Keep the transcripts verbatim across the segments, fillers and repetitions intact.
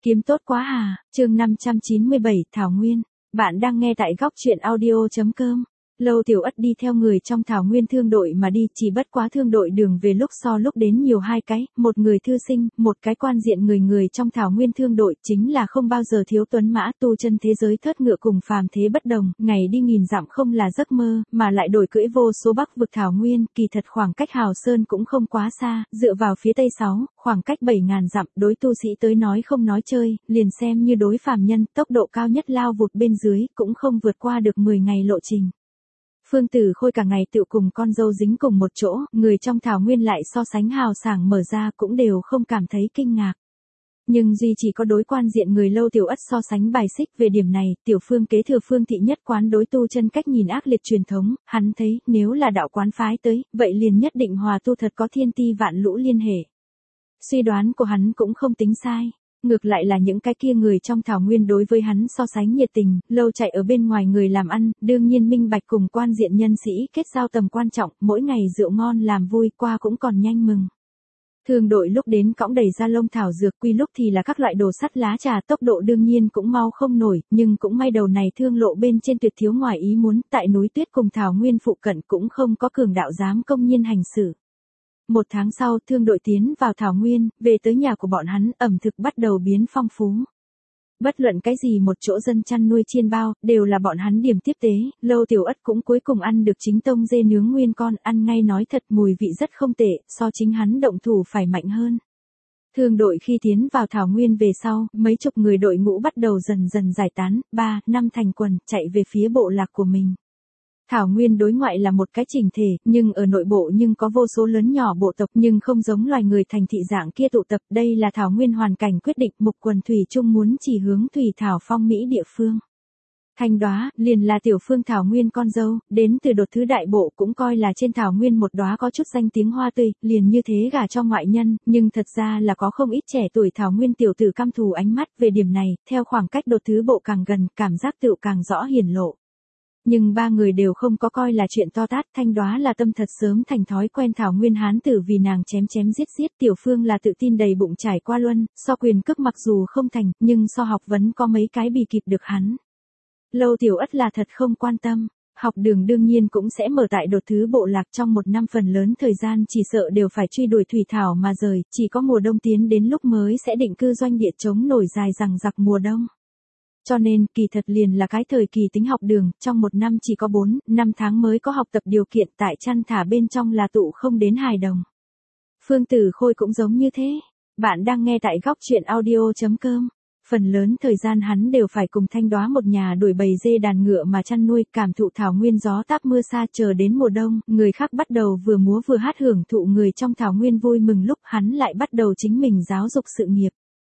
Kiếm tốt quá à, chương năm trăm chín mươi bảy, Thảo Nguyên. Bạn đang nghe tại góc truyện audio chấm com. Lâu Tiểu Ất đi theo người trong Thảo Nguyên thương đội mà đi, chỉ bất quá thương đội đường về lúc so lúc đến nhiều hai cái, một người thư sinh, một cái quan diện người người trong Thảo Nguyên thương đội, chính là không bao giờ thiếu tuấn mã tu chân thế giới thớt ngựa cùng phàm thế bất đồng, ngày đi nghìn dặm không là giấc mơ, mà lại đổi cưỡi vô số bắc vực Thảo Nguyên, kỳ thật khoảng cách Hào Sơn cũng không quá xa, dựa vào phía tây sáu, khoảng cách bảy ngàn dặm, đối tu sĩ tới nói không nói chơi, liền xem như đối phàm nhân, tốc độ cao nhất lao vụt bên dưới, cũng không vượt qua được mười ngày lộ trình. Phương Tử Khôi cả ngày tựu cùng con dâu dính cùng một chỗ, người trong Thảo Nguyên lại so sánh hào sảng mở ra cũng đều không cảm thấy kinh ngạc. Nhưng duy chỉ có đối quan diện người Lâu Tiểu Ất so sánh bài xích về điểm này, Tiểu Phương kế thừa Phương thị nhất quán đối tu chân cách nhìn ác liệt truyền thống, hắn thấy nếu là đạo quán phái tới, vậy liền nhất định hòa tu thật có thiên ti vạn lũ liên hệ. Suy đoán của hắn cũng không tính sai. Ngược lại là những cái kia người trong Thảo Nguyên đối với hắn so sánh nhiệt tình, lâu chạy ở bên ngoài người làm ăn, đương nhiên minh bạch cùng quan diện nhân sĩ kết giao tầm quan trọng, mỗi ngày rượu ngon làm vui qua cũng còn nhanh mừng. Thương đội lúc đến cõng đầy ra lông thảo dược, quy lúc thì là các loại đồ sắt lá trà, tốc độ đương nhiên cũng mau không nổi, nhưng cũng may đầu này thương lộ bên trên tuyệt thiếu ngoài ý muốn, tại núi tuyết cùng Thảo Nguyên phụ cận cũng không có cường đạo dám công nhiên hành xử. Một tháng sau, thương đội tiến vào Thảo Nguyên, về tới nhà của bọn hắn, ẩm thực bắt đầu biến phong phú. Bất luận cái gì một chỗ dân chăn nuôi chiên bao, đều là bọn hắn điểm tiếp tế, Lâu Tiểu Ất cũng cuối cùng ăn được chính tông dê nướng nguyên con, ăn ngay nói thật mùi vị rất không tệ, so chính hắn động thủ phải mạnh hơn. Thương đội khi tiến vào Thảo Nguyên về sau, mấy chục người đội ngũ bắt đầu dần dần giải tán, ba, năm thành quần, chạy về phía bộ lạc của mình. Thảo Nguyên đối ngoại là một cái chỉnh thể, nhưng ở nội bộ nhưng có vô số lớn nhỏ bộ tộc, nhưng không giống loài người thành thị dạng kia tụ tập, đây là Thảo Nguyên hoàn cảnh quyết định, mục quần thủy chung muốn chỉ hướng thủy thảo phong mỹ địa phương. Thanh Đóa, liền là tiểu phương Thảo Nguyên con dâu, đến từ đột thứ đại bộ, cũng coi là trên Thảo Nguyên một đóa có chút danh tiếng hoa tươi, liền như thế gả cho ngoại nhân, nhưng thật ra là có không ít trẻ tuổi Thảo Nguyên tiểu tử căm thù ánh mắt về điểm này, theo khoảng cách đột thứ bộ càng gần, cảm giác tựu càng rõ hiển lộ. Nhưng ba người đều không có coi là chuyện to tát, Thanh Đóa là tâm thật sớm thành thói quen Thảo Nguyên hán tử vì nàng chém chém giết giết, tiểu phương là tự tin đầy bụng trải qua luân, so quyền cước mặc dù không thành, nhưng so học vấn có mấy cái bì kịp được hắn. Lâu Tiểu Ất là thật không quan tâm, học đường đương nhiên cũng sẽ mở tại đột thứ bộ lạc, trong một năm phần lớn thời gian chỉ sợ đều phải truy đuổi thủy thảo mà rời, chỉ có mùa đông tiến đến lúc mới sẽ định cư doanh địa chống nổi dài rằng giặc mùa đông. Cho nên, kỳ thật liền là cái thời kỳ tính học đường, trong một năm chỉ có bốn, năm tháng mới có học tập điều kiện, tại chăn thả bên trong là tụ không đến hài đồng. Phương Tử Khôi cũng giống như thế. Bạn đang nghe tại góc truyện audio chấm com. Phần lớn thời gian hắn đều phải cùng Thanh Đóa một nhà đuổi bầy dê đàn ngựa mà chăn nuôi, cảm thụ Thảo Nguyên gió táp mưa xa, chờ đến mùa đông, người khác bắt đầu vừa múa vừa hát hưởng thụ người trong Thảo Nguyên vui mừng lúc hắn lại bắt đầu chính mình giáo dục sự nghiệp.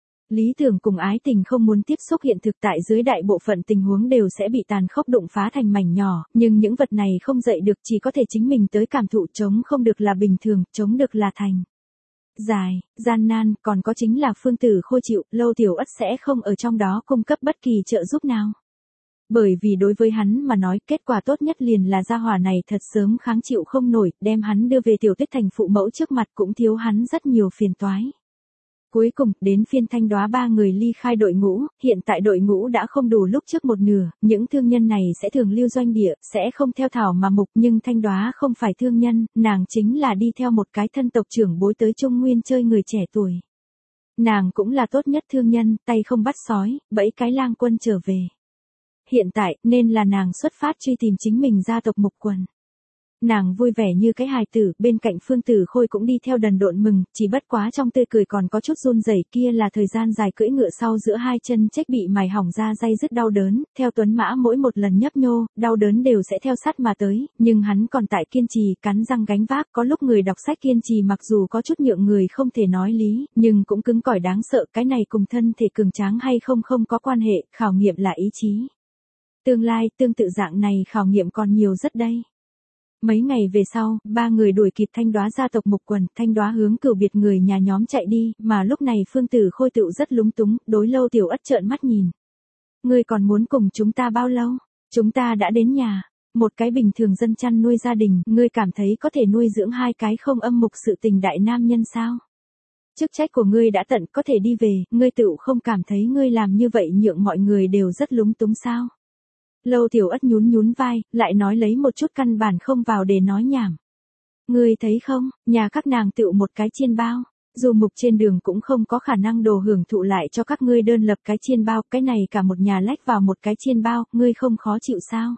Lý tưởng cùng ái tình không muốn tiếp xúc hiện thực, tại dưới đại bộ phận tình huống đều sẽ bị tàn khốc đụng phá thành mảnh nhỏ, nhưng những vật này không dậy được, chỉ có thể chính mình tới cảm thụ, chống không được là bình thường, chống được là thành. Dài, gian nan, còn có chính là Phương Tử Khôi chịu, Lâu Tiểu Ất sẽ không ở trong đó cung cấp bất kỳ trợ giúp nào. Bởi vì đối với hắn mà nói, kết quả tốt nhất liền là gia hỏa này thật sớm kháng chịu không nổi, đem hắn đưa về Tiểu Tuyết thành phụ mẫu trước mặt cũng thiếu hắn rất nhiều phiền toái. Cuối cùng, đến phiên Thanh Đóa ba người ly khai đội ngũ, hiện tại đội ngũ đã không đủ lúc trước một nửa, những thương nhân này sẽ thường lưu doanh địa, sẽ không theo thảo mà mục, nhưng Thanh Đóa không phải thương nhân, nàng chính là đi theo một cái thân tộc trưởng bối tới Trung Nguyên chơi người trẻ tuổi. Nàng cũng là tốt nhất thương nhân, tay không bắt sói, bẫy cái lang quân trở về. Hiện tại, nên là nàng xuất phát truy tìm chính mình gia tộc mục quần. Nàng vui vẻ như cái hài tử, bên cạnh Phương Tử Khôi cũng đi theo đần độn mừng, chỉ bất quá trong tươi cười còn có chút run rẩy, kia là thời gian dài cưỡi ngựa sau giữa hai chân trách bị mài hỏng ra day dứt đau đớn, theo tuấn mã mỗi một lần nhấp nhô, đau đớn đều sẽ theo sát mà tới, nhưng hắn còn tại kiên trì, cắn răng gánh vác, có lúc người đọc sách kiên trì mặc dù có chút nhượng người không thể nói lý, nhưng cũng cứng cỏi đáng sợ, cái này cùng thân thể cường tráng hay không không có quan hệ, khảo nghiệm là ý chí. Tương lai, tương tự dạng này khảo nghiệm còn nhiều rất đây. Mấy ngày về sau, ba người đuổi kịp Thanh Đóa gia tộc mục quần, Thanh Đóa hướng cửu biệt người nhà nhóm chạy đi, mà lúc này Phương Tử Khôi tựu rất lúng túng, đối Lâu Tiểu Ất trợn mắt nhìn. Ngươi còn muốn cùng chúng ta bao lâu? Chúng ta đã đến nhà. Một cái bình thường dân chăn nuôi gia đình, ngươi cảm thấy có thể nuôi dưỡng hai cái không âm mục sự tình đại nam nhân sao? Chức trách của ngươi đã tận có thể đi về, ngươi tựu không cảm thấy ngươi làm như vậy nhượng mọi người đều rất lúng túng sao? Lâu Tiểu Ất nhún nhún vai, lại nói lấy một chút căn bản không vào để nói nhảm. Ngươi thấy không, nhà các nàng tựu một cái chiên bao. Dù mục trên đường cũng không có khả năng đồ hưởng thụ lại cho các ngươi đơn lập cái chiên bao, cái này cả một nhà lách vào một cái chiên bao, ngươi không khó chịu sao?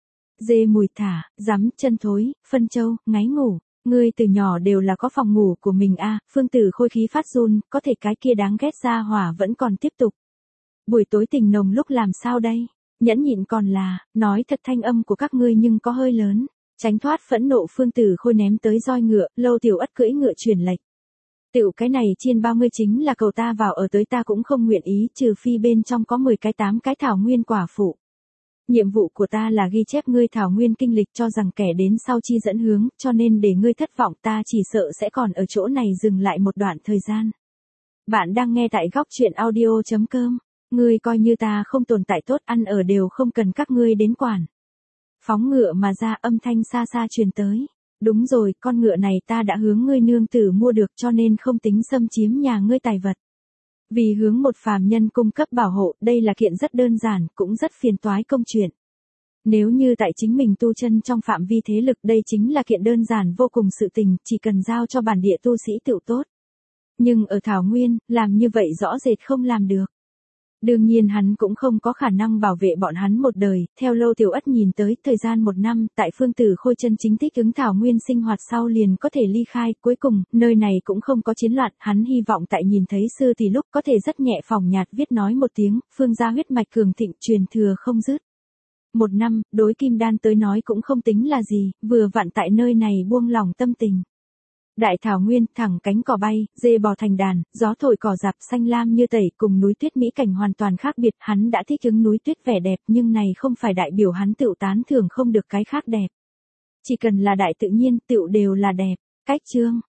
Dê mùi thả, rắm, chân thối, phân châu, ngáy ngủ, ngươi từ nhỏ đều là có phòng ngủ của mình a. Phương Tử Khôi khí phát run, có thể cái kia đáng ghét ra hỏa vẫn còn tiếp tục. Buổi tối tình nồng lúc làm sao đây? Nhẫn nhịn còn là, nói thật thanh âm của các ngươi nhưng có hơi lớn. Tránh thoát phẫn nộ Phương Tử Khôi ném tới roi ngựa, Lâu Tiểu Ất cưỡi ngựa chuyển lệch. Tiểu cái này chiên bao ngươi chính là cầu ta vào ở tới ta cũng không nguyện ý, trừ phi bên trong có mười cái tám cái thảo nguyên quả phụ. Nhiệm vụ của ta là ghi chép ngươi thảo nguyên kinh lịch cho rằng kẻ đến sau chi dẫn hướng, cho nên để ngươi thất vọng ta chỉ sợ sẽ còn ở chỗ này dừng lại một đoạn thời gian. Bạn đang nghe tại góc truyện audio chấm com, ngươi coi như ta không tồn tại tốt, ăn ở đều không cần các ngươi đến quản. Phóng ngựa mà ra, âm thanh xa xa truyền tới. Đúng rồi, con ngựa này ta đã hướng ngươi nương tử mua được cho nên không tính xâm chiếm nhà ngươi tài vật. Vì hướng một phàm nhân cung cấp bảo hộ, đây là kiện rất đơn giản, cũng rất phiền toái công chuyện. Nếu như tại chính mình tu chân trong phạm vi thế lực, đây chính là kiện đơn giản vô cùng sự tình, chỉ cần giao cho bản địa tu sĩ tựu tốt. Nhưng ở Thảo Nguyên, làm như vậy rõ rệt không làm được. Đương nhiên hắn cũng không có khả năng bảo vệ bọn hắn một đời, theo Lâu Tiểu Ất nhìn tới, thời gian một năm, tại Phương Tử Khôi chân chính thích ứng Thảo Nguyên sinh hoạt sau liền có thể ly khai, cuối cùng, nơi này cũng không có chiến loạn, hắn hy vọng tại nhìn thấy sư thì lúc có thể rất nhẹ phỏng nhạt viết nói một tiếng, Phương gia huyết mạch cường thịnh truyền thừa không dứt. Một năm, đối Kim Đan tới nói cũng không tính là gì, vừa vặn tại nơi này buông lòng tâm tình. Đại thảo nguyên, thẳng cánh cỏ bay, dê bò thành đàn, gió thổi cỏ rạp xanh lam như tẩy, cùng núi tuyết mỹ cảnh hoàn toàn khác biệt, hắn đã thích ứng núi tuyết vẻ đẹp, nhưng này không phải đại biểu hắn tựu tán thưởng không được cái khác đẹp. Chỉ cần là đại tự nhiên, tựu đều là đẹp. Cách chương,